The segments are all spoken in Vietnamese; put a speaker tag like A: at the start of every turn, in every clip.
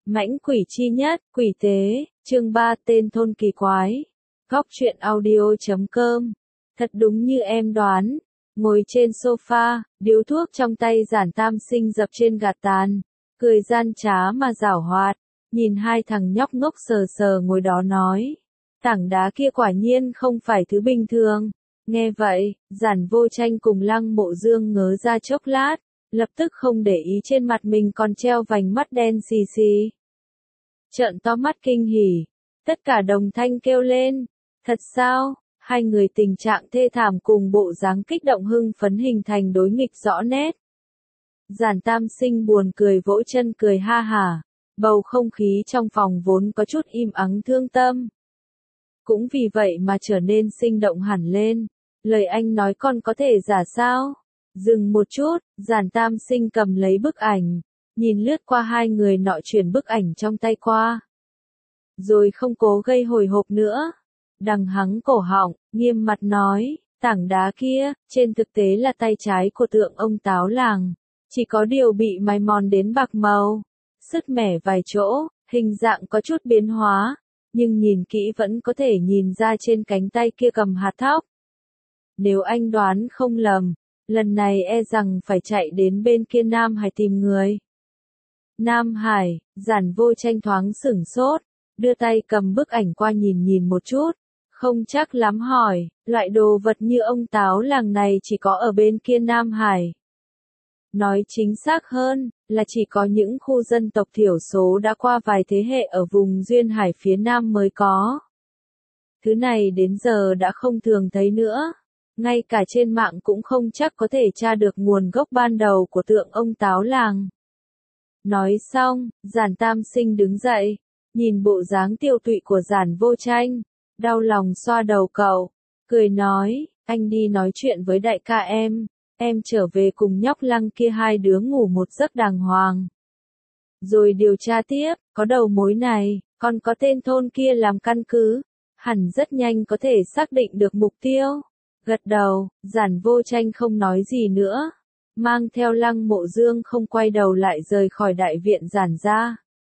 A: Mãnh quỷ chi nhất, quỷ tế, chương 3 tên thôn kỳ quái. Góc truyện audio.com. Thật đúng như em đoán. Ngồi trên sofa, điếu thuốc trong tay Giản Tam Sinh dập trên gạt tàn. Cười gian trá mà giảo hoạt. Nhìn hai thằng nhóc ngốc sờ sờ ngồi đó nói. Tảng đá kia quả nhiên không phải thứ bình thường. Nghe vậy, Giản Vô Tranh cùng Lăng Mộ Dương ngớ ra chốc lát. Lập tức không để ý trên mặt mình còn treo vành mắt đen xì xì. Trợn to mắt kinh hỉ. Tất cả đồng thanh kêu lên. Thật sao? Hai người tình trạng thê thảm cùng bộ dáng kích động hưng phấn hình thành đối nghịch rõ nét. Giản Tam Sinh buồn cười vỗ chân cười ha hả. Bầu không khí trong phòng vốn có chút im ắng thương tâm. Cũng vì vậy mà trở nên sinh động hẳn lên. Lời anh nói con có thể giả sao? Dừng một chút, Giản Tam Sinh cầm lấy bức ảnh, nhìn lướt qua hai người nọ chuyển bức ảnh trong tay qua. Rồi không cố gây hồi hộp nữa. Đằng hắng cổ họng, nghiêm mặt nói, tảng đá kia, trên thực tế là tay trái của tượng ông Táo Làng. Chỉ có điều bị mài mòn đến bạc màu, sứt mẻ vài chỗ, hình dạng có chút biến hóa, nhưng nhìn kỹ vẫn có thể nhìn ra trên cánh tay kia cầm hạt thóc. Nếu anh đoán không lầm, lần này e rằng phải chạy đến bên kia Nam Hải tìm người. Nam Hải, Giản Vô Tranh thoáng sửng sốt, đưa tay cầm bức ảnh qua nhìn một chút, không chắc lắm hỏi, loại đồ vật như ông Táo Làng này chỉ có ở bên kia Nam Hải. Nói chính xác hơn, là chỉ có những khu dân tộc thiểu số đã qua vài thế hệ ở vùng duyên hải phía Nam mới có. Thứ này đến giờ đã không thường thấy nữa. Ngay cả trên mạng cũng không chắc có thể tra được nguồn gốc ban đầu của tượng ông Táo Làng. Nói xong, Giản Tam Sinh đứng dậy, nhìn bộ dáng tiêu tụy của Giản Vô Tranh, đau lòng xoa đầu cậu, cười nói, anh đi nói chuyện với đại ca em trở về cùng nhóc Lăng kia hai đứa ngủ một giấc đàng hoàng. Rồi điều tra tiếp, có đầu mối này, còn có tên thôn kia làm căn cứ, hẳn rất nhanh có thể xác định được mục tiêu. Gật đầu, Giản Vô Tranh không nói gì nữa, mang theo Lăng Mộ Dương không quay đầu lại rời khỏi đại viện Giản gia.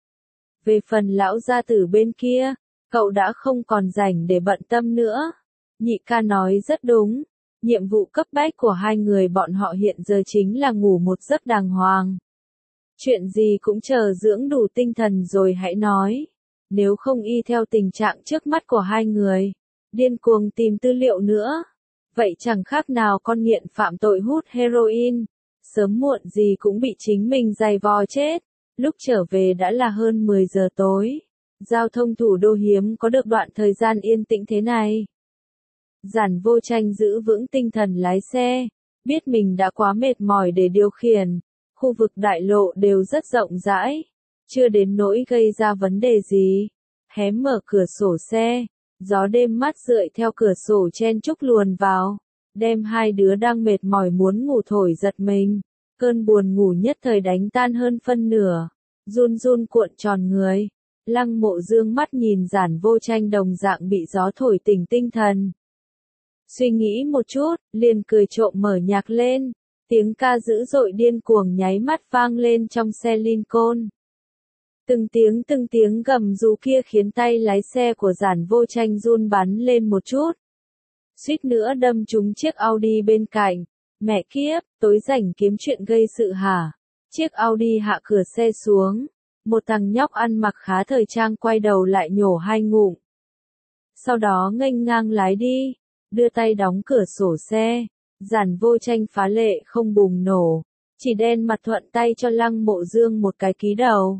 A: Về phần lão gia tử bên kia, cậu đã không còn rảnh để bận tâm nữa. Nhị ca nói rất đúng, nhiệm vụ cấp bách của hai người bọn họ hiện giờ chính là ngủ một giấc đàng hoàng. Chuyện gì cũng chờ dưỡng đủ tinh thần rồi hãy nói. Nếu không y theo tình trạng trước mắt của hai người, điên cuồng tìm tư liệu nữa, vậy chẳng khác nào con nghiện phạm tội hút heroin, sớm muộn gì cũng bị chính mình giày vò chết. Lúc trở về đã là hơn 10 giờ tối. Giao thông thủ đô hiếm có được đoạn thời gian yên tĩnh thế này. Giản Vô Tranh giữ vững tinh thần lái xe, biết mình đã quá mệt mỏi để điều khiển. Khu vực đại lộ đều rất rộng rãi, chưa đến nỗi gây ra vấn đề gì. Hé mở cửa sổ xe, gió đêm mát rượi theo cửa sổ chen chúc luồn vào, đem hai đứa đang mệt mỏi muốn ngủ thổi giật mình. Cơn buồn ngủ nhất thời đánh tan hơn phân nửa, run run cuộn tròn người. Lăng Mộ Dương mắt nhìn Giản Vô Tranh đồng dạng bị gió thổi tỉnh tinh thần. Suy nghĩ một chút, liền cười trộm mở nhạc lên, tiếng ca dữ dội điên cuồng nháy mắt vang lên trong xe Lincoln. Từng tiếng gầm rú kia khiến tay lái xe của Giản Vô Tranh run bắn lên một chút. Suýt nữa đâm trúng chiếc Audi bên cạnh. Mẹ kiếp, tối rảnh kiếm chuyện gây sự hả? Chiếc Audi hạ cửa xe xuống. Một thằng nhóc ăn mặc khá thời trang quay đầu lại nhổ hai ngụm. Sau đó nghênh ngang lái đi, đưa tay đóng cửa sổ xe. Giản Vô Tranh phá lệ không bùng nổ, chỉ đen mặt thuận tay cho Lăng Mộ Dương một cái ký đầu.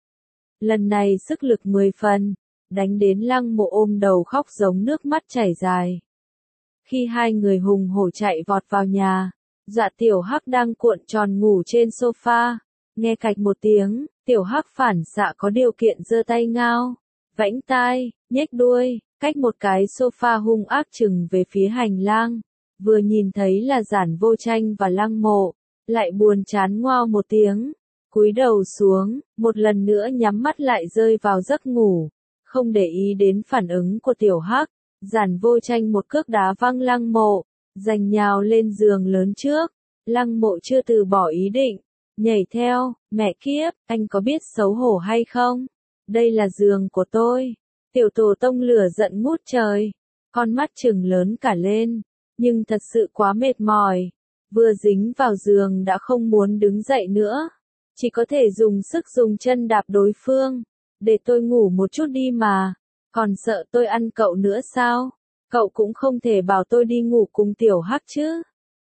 A: Lần này sức lực 10 phần, đánh đến Lăng Mộ ôm đầu khóc giống nước mắt chảy dài. Khi hai người hùng hổ chạy vọt vào nhà, Dạ Tiểu Hắc đang cuộn tròn ngủ trên sofa, nghe cạch một tiếng, Tiểu Hắc phản xạ có điều kiện giơ tay ngao, vẫy tai, nhếch đuôi, cách một cái sofa hung ác chừng về phía hành lang, vừa nhìn thấy là Giản Vô Tranh và Lăng Mộ, lại buồn chán ngoao một tiếng, cúi đầu xuống, một lần nữa nhắm mắt lại rơi vào giấc ngủ, không để ý đến phản ứng của Tiểu Hắc. Giản Vô Tranh một cước đá văng Lăng Mộ, giành nhào lên giường lớn trước. Lăng Mộ chưa từ bỏ ý định, nhảy theo, mẹ kiếp, anh có biết xấu hổ hay không? Đây là giường của tôi. Tiểu tổ tông lửa giận ngút trời, con mắt trừng lớn cả lên, nhưng thật sự quá mệt mỏi. Vừa dính vào giường đã không muốn đứng dậy nữa, chỉ có thể dùng sức dùng chân đạp đối phương. Để tôi ngủ một chút đi mà, còn sợ tôi ăn cậu nữa sao? Cậu cũng không thể bảo tôi đi ngủ cùng tiểu hắc chứ.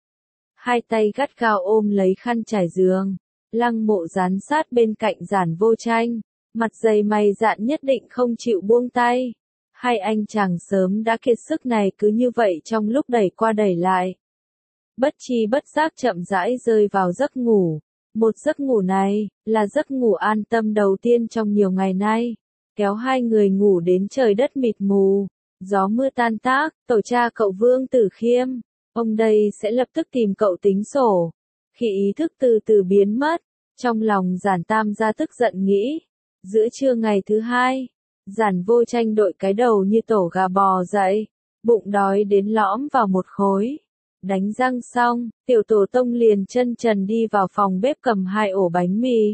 A: Hai tay gắt gao ôm lấy khăn trải giường, Lăng Mộ dán sát bên cạnh Giản Vô Tranh, mặt dày mày dạn nhất định không chịu buông tay. Hai anh chàng sớm đã kiệt sức này cứ như vậy trong lúc đẩy qua đẩy lại. Bất chi bất giác chậm rãi rơi vào giấc ngủ. Một giấc ngủ này, là giấc ngủ an tâm đầu tiên trong nhiều ngày nay. Kéo hai người ngủ đến trời đất mịt mù, gió mưa tan tác, tổ cha cậu Vương Tử Khiêm. Ông đây sẽ lập tức tìm cậu tính sổ. Khi ý thức từ từ biến mất, trong lòng Giản Tam gia tức giận nghĩ. Giữa trưa ngày thứ hai, Giản Vô Tranh đội cái đầu như tổ gà bò dậy, bụng đói đến lõm vào một khối. Đánh răng xong, tiểu tổ tông liền chân trần đi vào phòng bếp cầm 2 ổ bánh mì.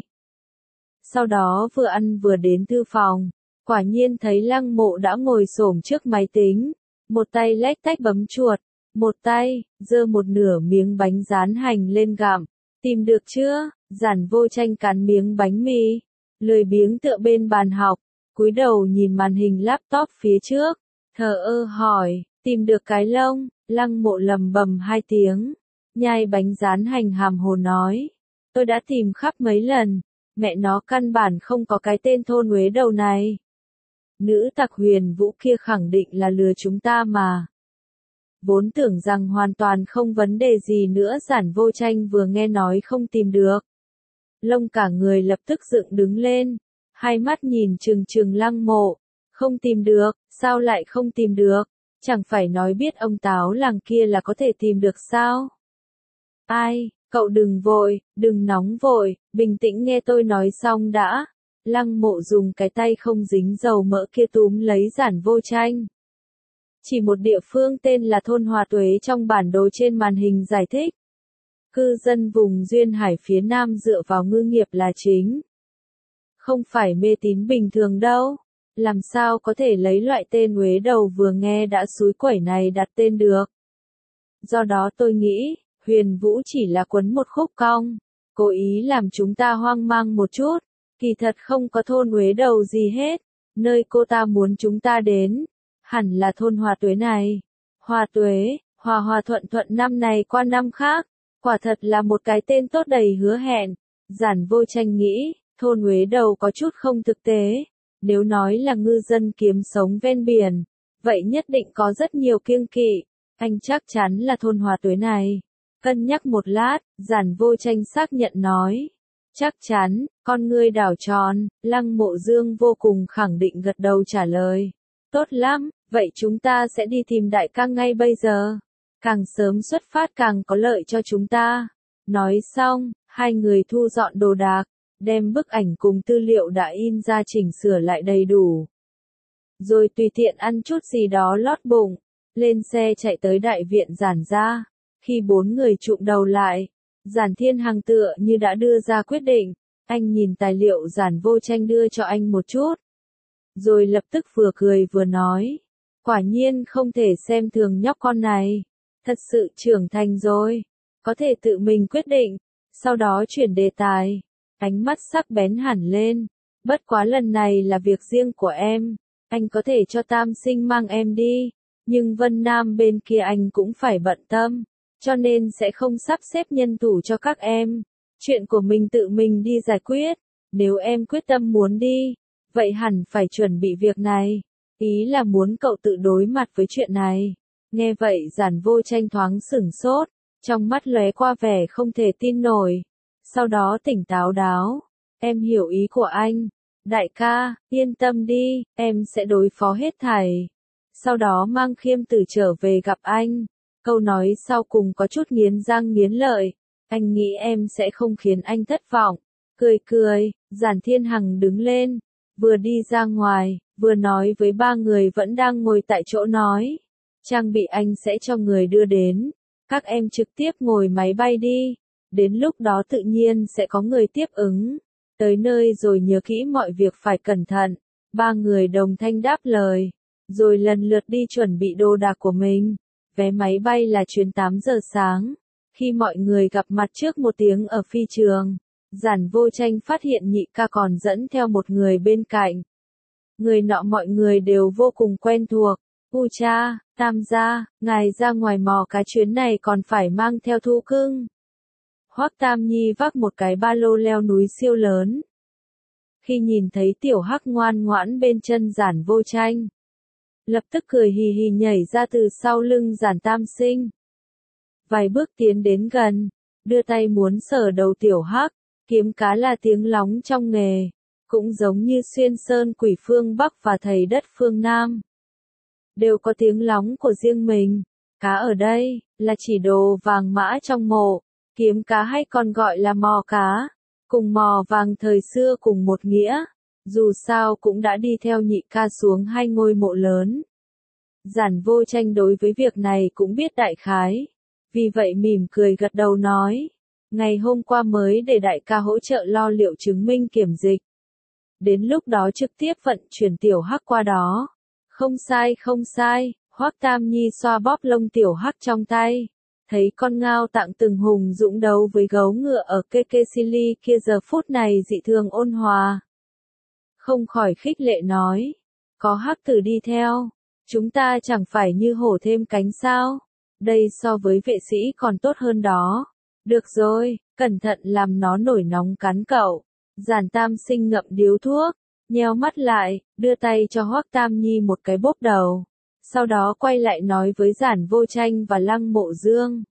A: Sau đó vừa ăn vừa đến thư phòng, quả nhiên thấy Lăng Mộ đã ngồi xổm trước máy tính, một tay lách tách bấm chuột, một tay giơ một nửa miếng bánh rán hành lên gặm. Tìm được chưa? Giản Vô Tranh cắn miếng bánh mì, lười biếng tựa bên bàn học, cúi đầu nhìn màn hình laptop phía trước, thờ ơ hỏi, tìm được cái lông. Lăng Mộ lầm bầm 2 tiếng, nhai bánh rán hành hàm hồ nói, tôi đã tìm khắp mấy lần, mẹ nó căn bản không có cái tên thôn uế đầu này. Nữ tặc Huyền Vũ kia khẳng định là lừa chúng ta mà. Vốn tưởng rằng hoàn toàn không vấn đề gì nữa. Giản Vô Tranh vừa nghe nói không tìm được, lông cả người lập tức dựng đứng lên, hai mắt nhìn trừng trừng Lăng Mộ, không tìm được, sao lại không tìm được? Chẳng phải nói biết ông táo làng kia là có thể tìm được sao? Ai, cậu đừng vội, đừng nóng vội, bình tĩnh nghe tôi nói xong đã. Lăng Mộ dùng cái tay không dính dầu mỡ kia túm lấy Giản Vô Tranh. Chỉ một địa phương tên là thôn Hòa Tuế trong bản đồ trên màn hình giải thích. Cư dân vùng duyên hải phía nam dựa vào ngư nghiệp là chính. Không phải mê tín bình thường đâu. Làm sao có thể lấy loại tên uế đầu vừa nghe đã xúi quẩy này đặt tên được. Do đó tôi nghĩ, Huyền Vũ chỉ là quấn một khúc cong, cố ý làm chúng ta hoang mang một chút. Kỳ thật không có thôn uế đầu gì hết. Nơi cô ta muốn chúng ta đến, hẳn là thôn Hòa Tuế này. Hòa Tuế, hòa hòa thuận thuận năm này qua năm khác. Quả thật là một cái tên tốt đầy hứa hẹn. Giản Vô Tranh nghĩ, thôn uế đầu có chút không thực tế. Nếu nói là ngư dân kiếm sống ven biển, vậy nhất định có rất nhiều kiêng kỵ. Anh chắc chắn là thôn Hòa Tuế này. Cân nhắc một lát, Giản Vô Tranh xác nhận nói. Chắc chắn, con ngươi đảo tròn, Lăng Mộ Dương vô cùng khẳng định gật đầu trả lời. Tốt lắm, vậy chúng ta sẽ đi tìm đại ca ngay bây giờ. Càng sớm xuất phát càng có lợi cho chúng ta. Nói xong, hai người thu dọn đồ đạc, đem bức ảnh cùng tư liệu đã in ra chỉnh sửa lại đầy đủ. Rồi tùy tiện ăn chút gì đó lót bụng, lên xe chạy tới đại viện Giản gia. Khi 4 người chụm đầu lại, Giản Thiên Hằng tựa như đã đưa ra quyết định, anh nhìn tài liệu Giản Vô Tranh đưa cho anh một chút. Rồi lập tức vừa cười vừa nói, quả nhiên không thể xem thường nhóc con này, thật sự trưởng thành rồi, có thể tự mình quyết định, sau đó chuyển đề tài, ánh mắt sắc bén hẳn lên, bất quá lần này là việc riêng của em, anh có thể cho Tam Sinh mang em đi, nhưng Vân Nam bên kia anh cũng phải bận tâm. Cho nên sẽ không sắp xếp nhân thủ cho các em. Chuyện của mình tự mình đi giải quyết. Nếu em quyết tâm muốn đi, vậy hẳn phải chuẩn bị việc này. Ý là muốn cậu tự đối mặt với chuyện này. Nghe vậy Giản Vô Tranh thoáng sửng sốt, trong mắt lóe qua vẻ không thể tin nổi. Sau đó tỉnh táo đáo. Em hiểu ý của anh. Đại ca, yên tâm đi, em sẽ đối phó hết thảy. Sau đó mang Khiêm Tử trở về gặp anh. Câu nói sau cùng có chút nghiến răng nghiến lợi, anh nghĩ em sẽ không khiến anh thất vọng. Cười cười, Giản Thiên Hằng đứng lên, vừa đi ra ngoài, vừa nói với 3 người vẫn đang ngồi tại chỗ nói. Trang bị anh sẽ cho người đưa đến, các em trực tiếp ngồi máy bay đi, đến lúc đó tự nhiên sẽ có người tiếp ứng. Tới nơi rồi nhớ kỹ mọi việc phải cẩn thận. Ba người đồng thanh đáp lời, rồi lần lượt đi chuẩn bị đồ đạc của mình. Vé máy bay là chuyến 8 giờ sáng. Khi mọi người gặp mặt trước 1 tiếng ở phi trường, Giản Vô Tranh phát hiện nhị ca còn dẫn theo một người bên cạnh. Người nọ mọi người đều vô cùng quen thuộc. U cha, Tam gia, ngài ra ngoài mò cá chuyến này còn phải mang theo thú cưng. Hoắc Tam Nhi vác một cái ba lô leo núi siêu lớn. Khi nhìn thấy tiểu hắc ngoan ngoãn bên chân Giản Vô Tranh, lập tức cười hì hì nhảy ra từ sau lưng Giản Tam Sinh. Vài bước tiến đến gần, đưa tay muốn sờ đầu tiểu hắc. Kiếm cá là tiếng lóng trong nghề, cũng giống như xuyên sơn quỷ phương Bắc và thầy đất phương Nam. Đều có tiếng lóng của riêng mình. Cá ở đây, là chỉ đồ vàng mã trong mộ. Kiếm cá hay còn gọi là mò cá, cùng mò vàng thời xưa cùng một nghĩa. Dù sao cũng đã đi theo nhị ca xuống 2 ngôi mộ lớn. Giản Vô Tranh đối với việc này cũng biết đại khái. Vì vậy mỉm cười gật đầu nói. Ngày hôm qua mới để đại ca hỗ trợ lo liệu chứng minh kiểm dịch. Đến lúc đó trực tiếp vận chuyển tiểu hắc qua đó. Không sai không sai, Hoắc Tam Nhi xoa bóp lông tiểu hắc trong tay. Thấy con ngao tạng từng hùng dũng đấu với gấu ngựa ở Kekesili kia giờ phút này dị thường ôn hòa. Không khỏi khích lệ nói. Có hắc tử đi theo. Chúng ta chẳng phải như hổ thêm cánh sao. Đây so với vệ sĩ còn tốt hơn đó. Được rồi, cẩn thận làm nó nổi nóng cắn cậu. Giản Tam Sinh ngậm điếu thuốc, nheo mắt lại, đưa tay cho Hoắc Tam Nhi một cái bóp đầu. Sau đó quay lại nói với Giản Vô Tranh và Lăng Mộ Dương.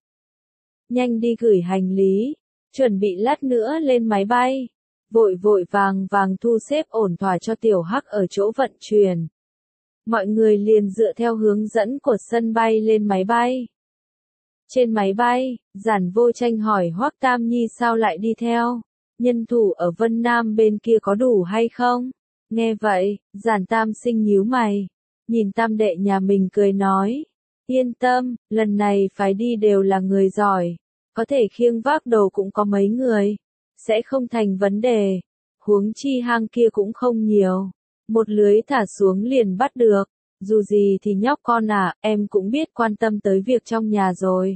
A: Nhanh đi gửi hành lý, chuẩn bị lát nữa lên máy bay. Vội vội vàng vàng thu xếp ổn thỏa cho tiểu hắc ở chỗ vận chuyển. Mọi người liền dựa theo hướng dẫn của sân bay lên máy bay. Trên máy bay, Giản Vô Tranh hỏi Hoắc Tam Nhi sao lại đi theo. Nhân thủ ở Vân Nam bên kia có đủ hay không? Nghe vậy, Giản Tam Sinh nhíu mày. Nhìn tam đệ nhà mình cười nói. Yên tâm, lần này phải đi đều là người giỏi. Có thể khiêng vác đồ cũng có mấy người. Sẽ không thành vấn đề. Huống chi hang kia cũng không nhiều. Một lưới thả xuống liền bắt được. Dù gì thì nhóc con à, em cũng biết quan tâm tới việc trong nhà rồi.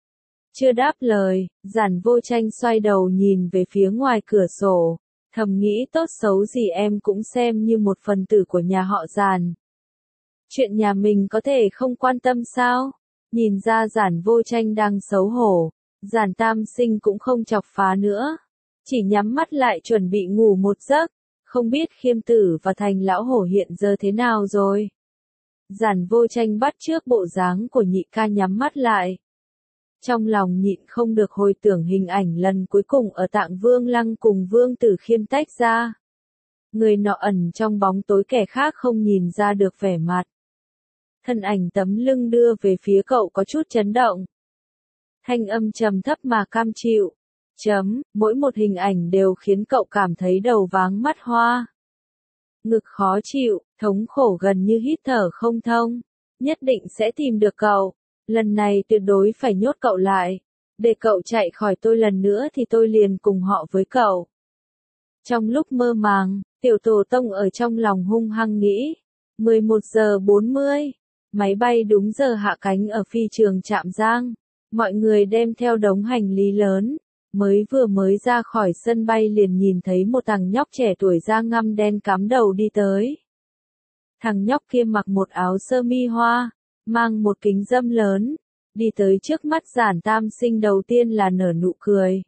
A: Chưa đáp lời, Giản Vô Tranh xoay đầu nhìn về phía ngoài cửa sổ. Thầm nghĩ tốt xấu gì em cũng xem như một phần tử của nhà họ Giản. Chuyện nhà mình có thể không quan tâm sao? Nhìn ra Giản Vô Tranh đang xấu hổ. Giản Tam Sinh cũng không chọc phá nữa. Chỉ nhắm mắt lại chuẩn bị ngủ một giấc. Không biết Khiêm Tử và Thành Lão Hổ hiện giờ thế nào rồi? Giản Vô Tranh bắt chước bộ dáng của nhị ca nhắm mắt lại. Trong lòng nhịn không được hồi tưởng hình ảnh lần cuối cùng ở Tạng Vương Lăng cùng Vương Tử Khiêm tách ra. Người nọ ẩn trong bóng tối kẻ khác không nhìn ra được vẻ mặt. Thân ảnh tấm lưng đưa về phía cậu có chút chấn động. Thanh âm trầm thấp mà cam chịu. Mỗi một hình ảnh đều khiến cậu cảm thấy đầu váng mắt hoa. Ngực khó chịu, thống khổ gần như hít thở không thông. Nhất định sẽ tìm được cậu. Lần này tuyệt đối phải nhốt cậu lại. Để cậu chạy khỏi tôi lần nữa thì tôi liền cùng họ với cậu. Trong lúc mơ màng, Tiểu Tổ Tông ở trong lòng hung hăng nghĩ. 11 giờ 40. Máy bay đúng giờ hạ cánh ở phi trường Trạm Giang. Mọi người đem theo đống hành lý lớn. Mới ra khỏi sân bay liền nhìn thấy một thằng nhóc trẻ tuổi da ngăm đen cắm đầu đi tới. Thằng nhóc kia mặc một áo sơ mi hoa, mang một kính râm lớn, đi tới trước mắt Giản Tam Sinh đầu tiên là nở nụ cười.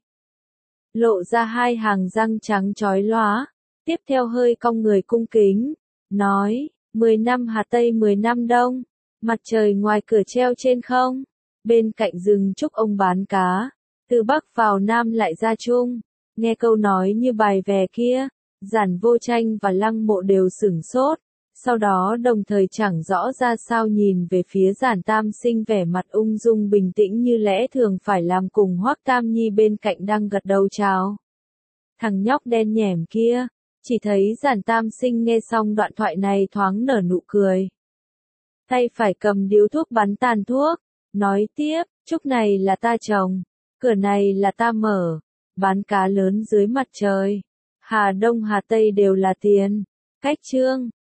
A: Lộ ra 2 hàng răng trắng chói lóa, tiếp theo hơi cong người cung kính, nói, 10 năm Hà Tây 10 năm Đông, mặt trời ngoài cửa treo trên không, bên cạnh rừng trúc ông bán cá, từ Bắc vào Nam lại ra Trung. Nghe câu nói như bài vè kia, Giản Vô Tranh và Lăng Mộ đều sửng sốt. Sau đó đồng thời chẳng rõ ra sao nhìn về phía Giản Tam Sinh vẻ mặt ung dung bình tĩnh như lẽ thường phải làm cùng Hoắc Tam Nhi bên cạnh đang gật đầu chào. Thằng nhóc đen nhẻm kia, chỉ thấy Giản Tam Sinh nghe xong đoạn thoại này thoáng nở nụ cười. Tay phải cầm điếu thuốc bắn tàn thuốc, nói tiếp, Trúc này là ta trồng, Cửa này là ta mở, bán cá lớn dưới mặt trời. Hà Đông Hà Tây đều là tiền. Cách chương